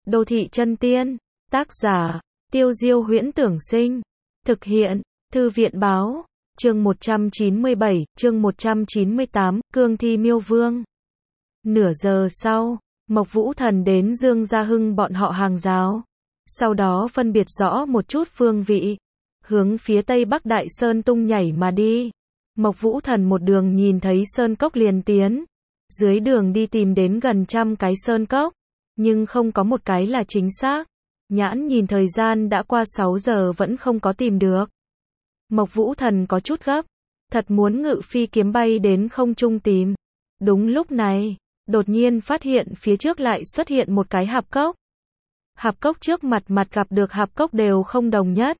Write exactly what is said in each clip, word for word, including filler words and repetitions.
Đô thị chân tiên, tác giả, Tiêu Diêu Huyễn Tưởng Sinh, thực hiện, Thư viện Báo, chương một trăm chín mươi bảy, chương một trăm chín mươi tám, Cương Thi Miêu Vương. Nửa giờ sau, Mộc Vũ Thần đến Dương Gia Hưng bọn họ hàng giáo, sau đó phân biệt rõ một chút phương vị, hướng phía tây bắc Đại Sơn tung nhảy mà đi. Mộc Vũ Thần một đường nhìn thấy sơn cốc liền tiến, dưới đường đi tìm đến gần trăm cái sơn cốc, nhưng không có một cái là chính xác. Nhãn nhìn thời gian đã qua sáu giờ vẫn không có tìm được. Mộc Vũ Thần có chút gấp, thật muốn ngự phi kiếm bay đến không trung tìm. Đúng lúc này, đột nhiên phát hiện phía trước lại xuất hiện một cái hạp cốc. Hạp cốc trước mặt mặt gặp được hạp cốc đều không đồng nhất.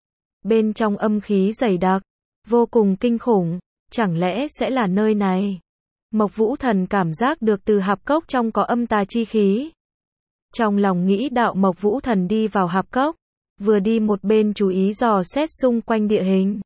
Bên trong âm khí dày đặc, vô cùng kinh khủng, chẳng lẽ sẽ là nơi này? Mộc Vũ Thần cảm giác được từ hạp cốc trong có âm tà chi khí. Trong lòng nghĩ đạo, Mộc Vũ Thần đi vào hạp cốc, vừa đi một bên chú ý dò xét xung quanh địa hình.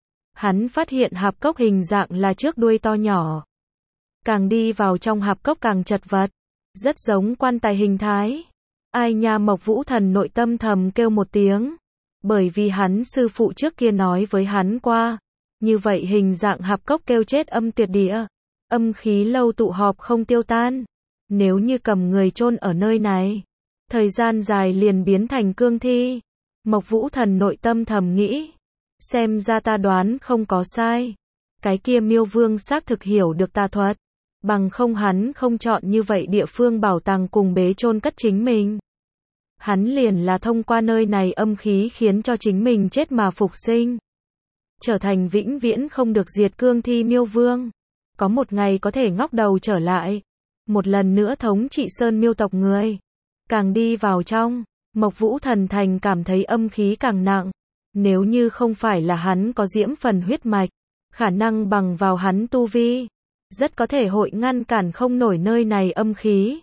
Hắn phát hiện hạp cốc hình dạng là trước đuôi to nhỏ. Càng đi vào trong hạp cốc càng chật vật, rất giống quan tài hình thái. Ai nha, Mộc Vũ Thần nội tâm thầm kêu một tiếng, bởi vì hắn sư phụ trước kia nói với hắn qua, như vậy hình dạng hạp cốc kêu chết âm tuyệt địa, âm khí lâu tụ họp không tiêu tan. Nếu như cầm người chôn ở nơi này, thời gian dài liền biến thành cương thi. Mộc Vũ Thần nội tâm thầm nghĩ, xem ra ta đoán không có sai. Cái kia Miêu Vương xác thực hiểu được tà thuật, bằng không hắn không chọn như vậy địa phương bảo tàng cùng bế chôn cất chính mình. Hắn liền là thông qua nơi này âm khí khiến cho chính mình chết mà phục sinh, trở thành vĩnh viễn không được diệt cương thi Miêu Vương. Có một ngày có thể ngóc đầu trở lại, một lần nữa thống trị Sơn Miêu tộc người. Càng đi vào trong, Mộc Vũ Thần thành cảm thấy âm khí càng nặng. Nếu như không phải là hắn có diễm phần huyết mạch, khả năng bằng vào hắn tu vi, rất có thể hội ngăn cản không nổi nơi này âm khí.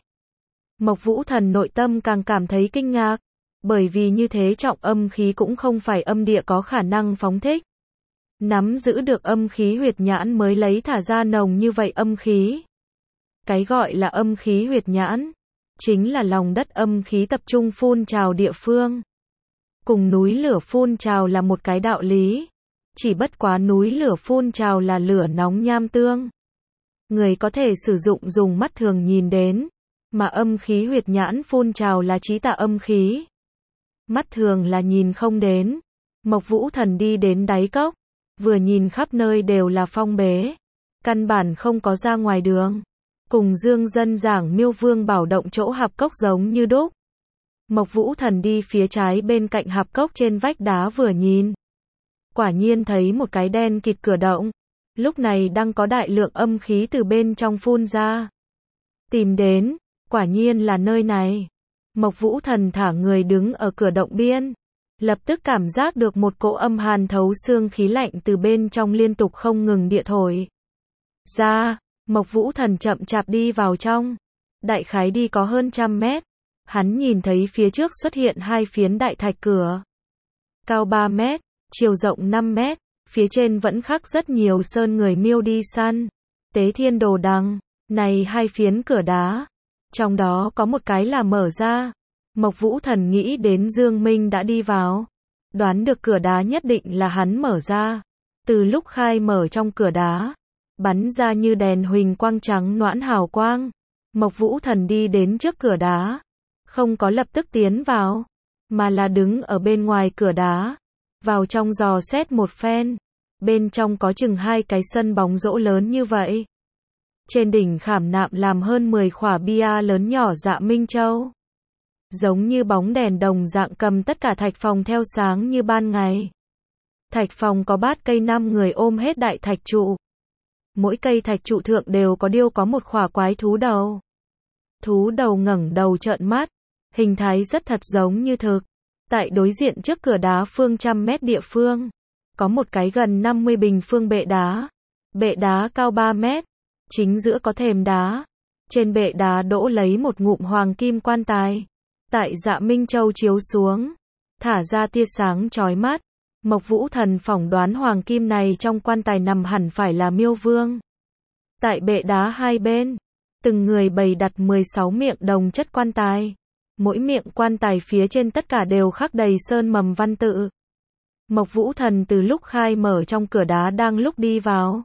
Mộc Vũ Thần nội tâm càng cảm thấy kinh ngạc, bởi vì như thế trọng âm khí cũng không phải âm địa có khả năng phóng thích. Nắm giữ được âm khí huyệt nhãn mới lấy thả ra nồng như vậy âm khí. Cái gọi là âm khí huyệt nhãn, chính là lòng đất âm khí tập trung phun trào địa phương. Cùng núi lửa phun trào là một cái đạo lý, chỉ bất quá núi lửa phun trào là lửa nóng nham tương. Người có thể sử dụng dùng mắt thường nhìn đến, mà âm khí huyệt nhãn phun trào là chí tà âm khí. Mắt thường là nhìn không đến. Mộc Vũ Thần đi đến đáy cốc, vừa nhìn khắp nơi đều là phong bế, căn bản không có ra ngoài đường. Cùng Dương Dân giảng Miêu Vương bảo động chỗ hạp cốc giống như đúc. Mộc Vũ Thần đi phía trái bên cạnh hạp cốc trên vách đá vừa nhìn, quả nhiên thấy một cái đen kịt cửa động. Lúc này đang có đại lượng âm khí từ bên trong phun ra. Tìm đến, quả nhiên là nơi này. Mộc Vũ Thần thả người đứng ở cửa động biên, lập tức cảm giác được một cỗ âm hàn thấu xương khí lạnh từ bên trong liên tục không ngừng địa thổi ra. Mộc Vũ Thần chậm chạp đi vào trong, đại khái đi có hơn trăm mét. Hắn nhìn thấy phía trước xuất hiện hai phiến đại thạch cửa, cao ba mét, chiều rộng năm mét, phía trên vẫn khắc rất nhiều sơn người Miêu đi săn, tế thiên đồ đằng. Này hai phiến cửa đá, trong đó có một cái là mở ra. Mộc Vũ Thần nghĩ đến Dương Minh đã đi vào, đoán được cửa đá nhất định là hắn mở ra. Từ lúc khai mở trong cửa đá, bắn ra như đèn huỳnh quang trắng noãn hào quang. Mộc Vũ Thần đi đến trước cửa đá, không có lập tức tiến vào, mà là đứng ở bên ngoài cửa đá, vào trong dò xét một phen. Bên trong có chừng hai cái sân bóng rổ lớn như vậy. Trên đỉnh khảm nạm làm hơn mười khỏa bia lớn nhỏ Dạ Minh Châu, giống như bóng đèn đồng dạng cầm tất cả thạch phòng theo sáng như ban ngày. Thạch phòng có bát cây năm người ôm hết đại thạch trụ. Mỗi cây thạch trụ thượng đều có điêu có một khỏa quái thú đầu. Thú đầu ngẩng đầu trợn mắt, hình thái rất thật giống như thực. Tại đối diện trước cửa đá phương trăm mét địa phương, có một cái gần năm mươi bình phương bệ đá. Bệ đá cao ba mét, chính giữa có thềm đá. Trên bệ đá đỗ lấy một ngụm hoàng kim quan tài. Tại Dạ Minh Châu chiếu xuống, thả ra tia sáng chói mắt. Mộc Vũ Thần phỏng đoán hoàng kim này trong quan tài nằm hẳn phải là Miêu Vương. Tại bệ đá hai bên, từng người bày đặt mười sáu miệng đồng chất quan tài. Mỗi miệng quan tài phía trên tất cả đều khắc đầy sơn mầm văn tự. Mộc Vũ Thần từ lúc khai mở trong cửa đá đang lúc đi vào.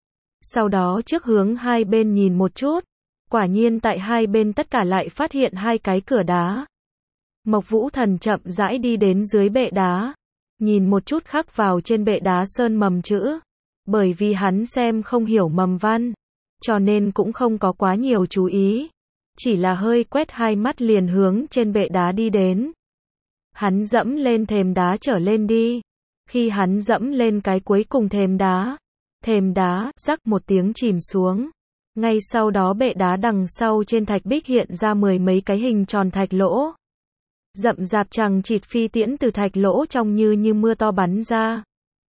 Sau đó trước hướng hai bên nhìn một chút. Quả nhiên tại hai bên tất cả lại phát hiện hai cái cửa đá. Mộc Vũ Thần chậm rãi đi đến dưới bệ đá. Nhìn một chút khắc vào trên bệ đá sơn mầm chữ. Bởi vì hắn xem không hiểu mầm văn. Cho nên cũng không có quá nhiều chú ý. Chỉ là hơi quét hai mắt liền hướng trên bệ đá đi đến. Hắn dẫm lên thềm đá trở lên đi. Khi hắn dẫm lên cái cuối cùng thềm đá. Thềm đá, rắc một tiếng chìm xuống. Ngay sau đó bệ đá đằng sau trên thạch bích hiện ra mười mấy cái hình tròn thạch lỗ. Rậm rạp chằng chịt phi tiễn từ thạch lỗ trong như như mưa to bắn ra.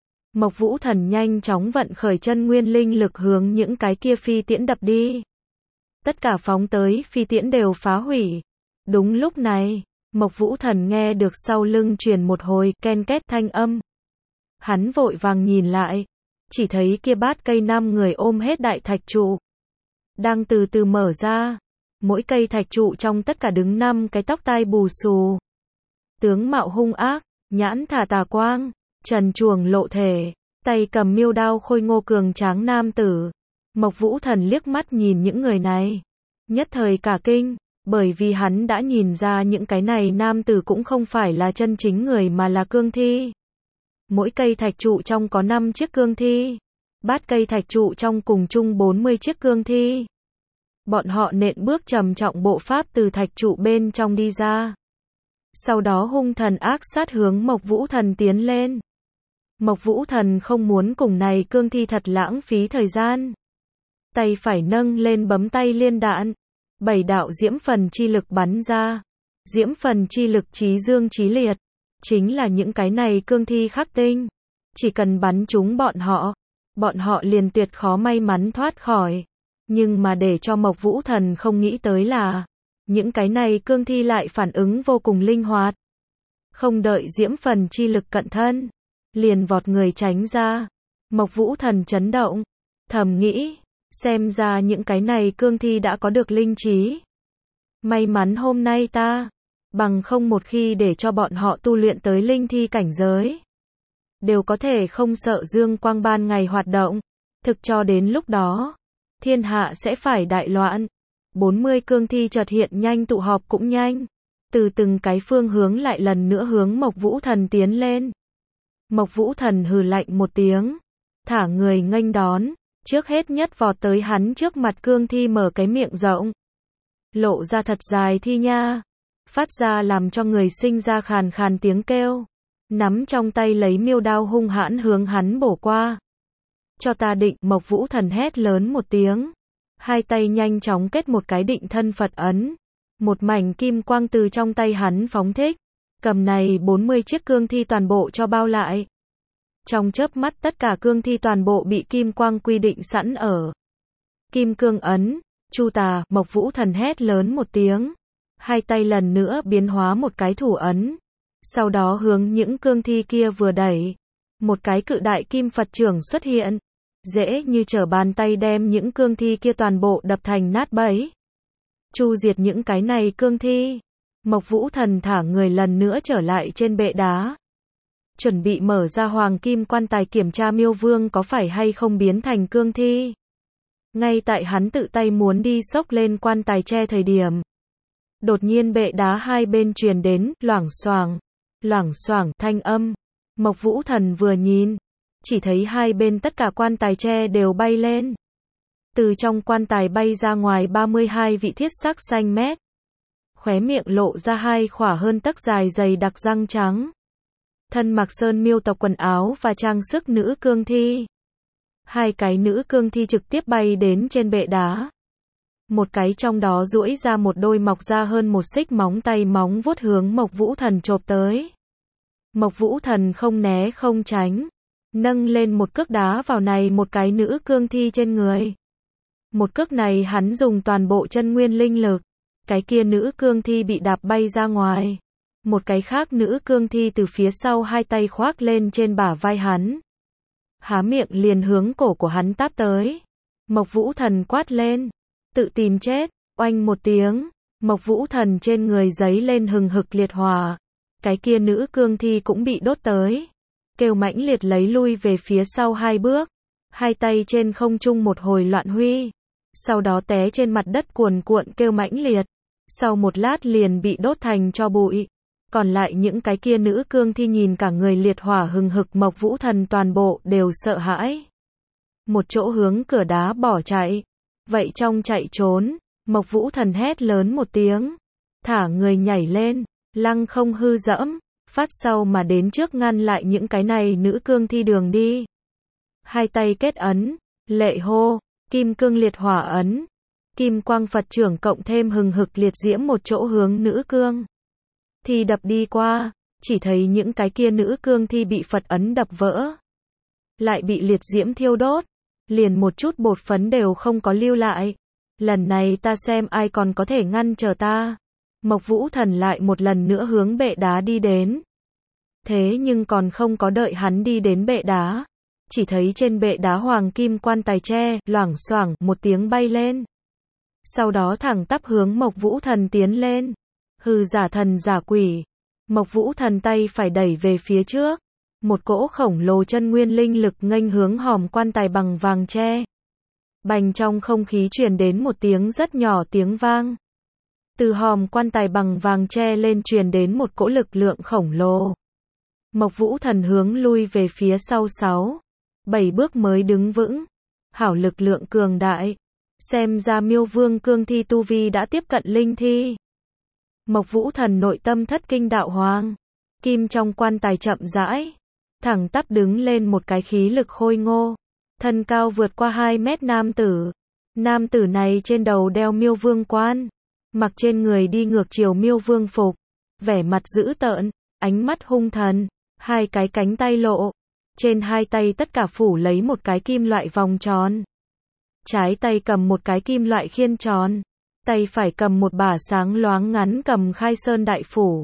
Mộc Vũ Thần nhanh chóng vận khởi chân nguyên linh lực hướng những cái kia phi tiễn đập đi. Tất cả phóng tới phi tiễn đều phá hủy. Đúng lúc này, Mộc Vũ Thần nghe được sau lưng truyền một hồi ken két thanh âm. Hắn vội vàng nhìn lại, chỉ thấy kia bát cây năm người ôm hết đại thạch trụ. Đang từ từ mở ra, mỗi cây thạch trụ trong tất cả đứng năm cái tóc tai bù xù. Tướng mạo hung ác, nhãn thả tà quang, trần truồng lộ thể, tay cầm miêu đao khôi ngô cường tráng nam tử. Mộc Vũ Thần liếc mắt nhìn những người này, nhất thời cả kinh, bởi vì hắn đã nhìn ra những cái này nam tử cũng không phải là chân chính người mà là cương thi. Mỗi cây thạch trụ trong có năm chiếc cương thi, bát cây thạch trụ trong cùng chung bốn mươi chiếc cương thi. Bọn họ nện bước trầm trọng bộ pháp từ thạch trụ bên trong đi ra. Sau đó hung thần ác sát hướng Mộc Vũ Thần tiến lên. Mộc Vũ Thần không muốn cùng này cương thi thật lãng phí thời gian. Tay phải nâng lên bấm tay liên đạn. Bảy đạo diễm phần chi lực bắn ra. Diễm phần chi lực chí dương chí liệt. Chính là những cái này cương thi khắc tinh. Chỉ cần bắn trúng bọn họ, bọn họ liền tuyệt khó may mắn thoát khỏi. Nhưng mà để cho Mộc Vũ Thần không nghĩ tới là, những cái này cương thi lại phản ứng vô cùng linh hoạt. Không đợi diễm phần chi lực cận thân, liền vọt người tránh ra. Mộc Vũ Thần chấn động, thầm nghĩ, xem ra những cái này cương thi đã có được linh trí. May mắn hôm nay ta, bằng không một khi để cho bọn họ tu luyện tới linh thi cảnh giới, đều có thể không sợ dương quang ban ngày hoạt động. Thực cho đến lúc đó, thiên hạ sẽ phải đại loạn. bốn mươi cương thi chợt hiện nhanh tụ họp cũng nhanh. Từ từng cái phương hướng lại lần nữa hướng Mộc Vũ Thần tiến lên. Mộc Vũ Thần hừ lạnh một tiếng, thả người nghênh đón, trước hết nhất vọt tới hắn trước mặt cương thi mở cái miệng rộng. Lộ ra thật dài thi nha, phát ra làm cho người sinh ra khàn khàn tiếng kêu. Nắm trong tay lấy miêu đao hung hãn hướng hắn bổ qua. Cho ta định, Mộc Vũ Thần hét lớn một tiếng. Hai tay nhanh chóng kết một cái định thân Phật ấn. Một mảnh kim quang từ trong tay hắn phóng thích. Cầm này bốn mươi chiếc cương thi toàn bộ cho bao lại. Trong chớp mắt tất cả cương thi toàn bộ bị kim quang quy định sẵn ở. Kim cương ấn, chu tà, Mộc Vũ Thần hét lớn một tiếng. Hai tay lần nữa biến hóa một cái thủ ấn. Sau đó hướng những cương thi kia vừa đẩy. Một cái cự đại kim Phật trưởng xuất hiện. Dễ như trở bàn tay đem những cương thi kia toàn bộ đập thành nát bấy. Chu diệt những cái này cương thi. Mộc Vũ Thần thả người lần nữa trở lại trên bệ đá. Chuẩn bị mở ra hoàng kim quan tài kiểm tra miêu vương có phải hay không biến thành cương thi. Ngay tại hắn tự tay muốn đi xốc lên quan tài che thời điểm. Đột nhiên bệ đá hai bên truyền đến, loảng xoảng, loảng xoảng thanh âm. Mộc Vũ Thần vừa nhìn, chỉ thấy hai bên tất cả quan tài tre đều bay lên. Từ trong quan tài bay ra ngoài ba mươi hai vị thiết sắc xanh mét. Khóe miệng lộ ra hai khỏa hơn tấc dài dày đặc răng trắng. Thân mặc sơn miêu tộc quần áo và trang sức nữ cương thi. Hai cái nữ cương thi trực tiếp bay đến trên bệ đá. Một cái trong đó duỗi ra một đôi mọc ra hơn một xích móng tay móng vuốt hướng Mộc Vũ Thần chộp tới. Mộc Vũ Thần không né không tránh, nâng lên một cước đá vào này một cái nữ cương thi trên người. Một cước này hắn dùng toàn bộ chân nguyên linh lực, cái kia nữ cương thi bị đạp bay ra ngoài. Một cái khác nữ cương thi từ phía sau hai tay khoác lên trên bả vai hắn. Há miệng liền hướng cổ của hắn táp tới. Mộc Vũ Thần quát lên, tự tìm chết, oanh một tiếng, Mộc Vũ Thần trên người giấy lên hừng hực liệt hỏa. Cái kia nữ cương thi cũng bị đốt tới. Kêu mãnh liệt lấy lui về phía sau hai bước. Hai tay trên không trung một hồi loạn huy. Sau đó té trên mặt đất cuồn cuộn kêu mãnh liệt. Sau một lát liền bị đốt thành tro bụi. Còn lại những cái kia nữ cương thi nhìn cả người liệt hỏa hừng hực Mộc Vũ Thần toàn bộ đều sợ hãi. Một chỗ hướng cửa đá bỏ chạy. Vậy trong chạy trốn, Mộc Vũ Thần hét lớn một tiếng. Thả người nhảy lên, lăng không hư dẫm, phát sau mà đến trước ngăn lại những cái này nữ cương thi đường đi. Hai tay kết ấn, lệ hô, kim cương liệt hỏa ấn. Kim quang Phật trưởng cộng thêm hừng hực liệt diễm một chỗ hướng nữ cương thì đập đi qua, chỉ thấy những cái kia nữ cương thi bị Phật ấn đập vỡ. Lại bị liệt diễm thiêu đốt, liền một chút bột phấn đều không có lưu lại. Lần này ta xem ai còn có thể ngăn trở ta. Mộc Vũ Thần lại một lần nữa hướng bệ đá đi đến. Thế nhưng còn không có đợi hắn đi đến bệ đá. Chỉ thấy trên bệ đá hoàng kim quan tài tre, loảng xoảng một tiếng bay lên. Sau đó thẳng tắp hướng Mộc Vũ Thần tiến lên. Hừ, giả thần giả quỷ. Mộc Vũ Thần tay phải đẩy về phía trước. Một cỗ khổng lồ chân nguyên linh lực nghênh hướng hòm quan tài bằng vàng tre. Bành, trong không khí truyền đến một tiếng rất nhỏ tiếng vang. Từ hòm quan tài bằng vàng tre lên truyền đến một cỗ lực lượng khổng lồ. Mộc Vũ Thần hướng lui về phía sau sáu, bảy bước mới đứng vững. Hảo lực lượng cường đại. Xem ra Miêu Vương cương thi tu vi đã tiếp cận linh thi. Mộc Vũ Thần nội tâm thất kinh đạo hoàng. Kim trong quan tài chậm rãi. Thẳng tắp đứng lên một cái khí lực khôi ngô. Thân cao vượt qua hai mét nam tử. Nam tử này trên đầu đeo Miêu Vương quan. Mặc trên người đi ngược chiều Miêu Vương phục. Vẻ mặt dữ tợn, ánh mắt hung thần. Hai cái cánh tay lộ. Trên hai tay tất cả phủ lấy một cái kim loại vòng tròn. Trái tay cầm một cái kim loại khiên tròn. Tay phải cầm một bả sáng loáng ngắn cầm khai sơn đại phủ.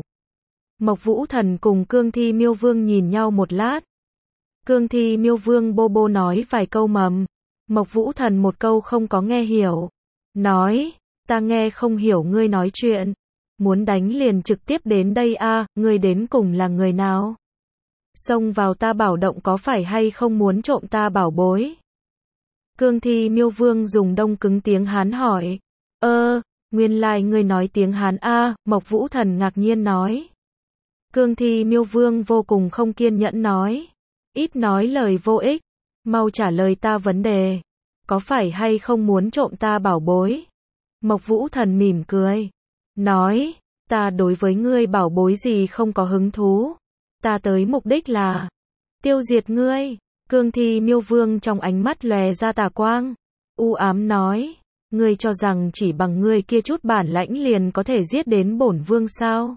Mộc Vũ Thần cùng cương thi Miêu Vương nhìn nhau một lát. Cương thi Miêu Vương bô bô nói vài câu mầm. Mộc Vũ Thần một câu không có nghe hiểu. Nói, ta nghe không hiểu ngươi nói chuyện. Muốn đánh liền trực tiếp đến đây a, à, ngươi đến cùng là người nào? Xông vào ta bảo động có phải hay không muốn trộm ta bảo bối? Cương thi Miêu Vương dùng đông cứng tiếng Hán hỏi. Ơ, nguyên lai ngươi nói tiếng Hán a, à, Mộc Vũ Thần ngạc nhiên nói. Cương thi Miêu Vương vô cùng không kiên nhẫn nói. Ít nói lời vô ích, mau trả lời ta vấn đề. Có phải hay không muốn trộm ta bảo bối? Mộc Vũ Thần mỉm cười. Nói, ta đối với ngươi bảo bối gì không có hứng thú. Ta tới mục đích là tiêu diệt ngươi. Cương thi Miêu Vương trong ánh mắt lòe ra tà quang. U ám nói, ngươi cho rằng chỉ bằng ngươi kia chút bản lãnh liền có thể giết đến bổn vương sao?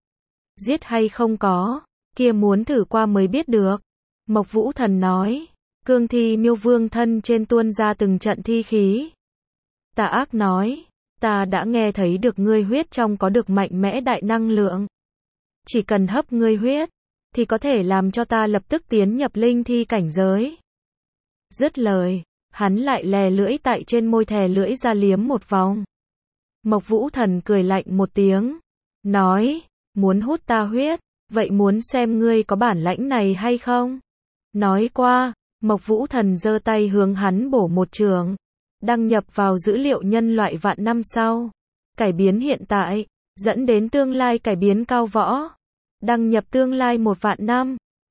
Giết hay không có, kia muốn thử qua mới biết được. Mộc Vũ Thần nói. Cương thi Miêu Vương thân trên tuôn ra từng trận thi khí. Tà ác nói, ta đã nghe thấy được ngươi huyết trong có được mạnh mẽ đại năng lượng. Chỉ cần hấp ngươi huyết, thì có thể làm cho ta lập tức tiến nhập linh thi cảnh giới. Dứt lời, hắn lại lè lưỡi tại trên môi thè lưỡi ra liếm một vòng. Mộc Vũ Thần cười lạnh một tiếng. Nói, muốn hút ta huyết, vậy muốn xem ngươi có bản lãnh này hay không? Nói qua, Mộc Vũ Thần giơ tay hướng hắn bổ một trường. Đăng nhập vào dữ liệu nhân loại vạn năm sau. Cải biến hiện tại, dẫn đến tương lai cải biến cao võ. Đăng nhập tương lai một vạn năm.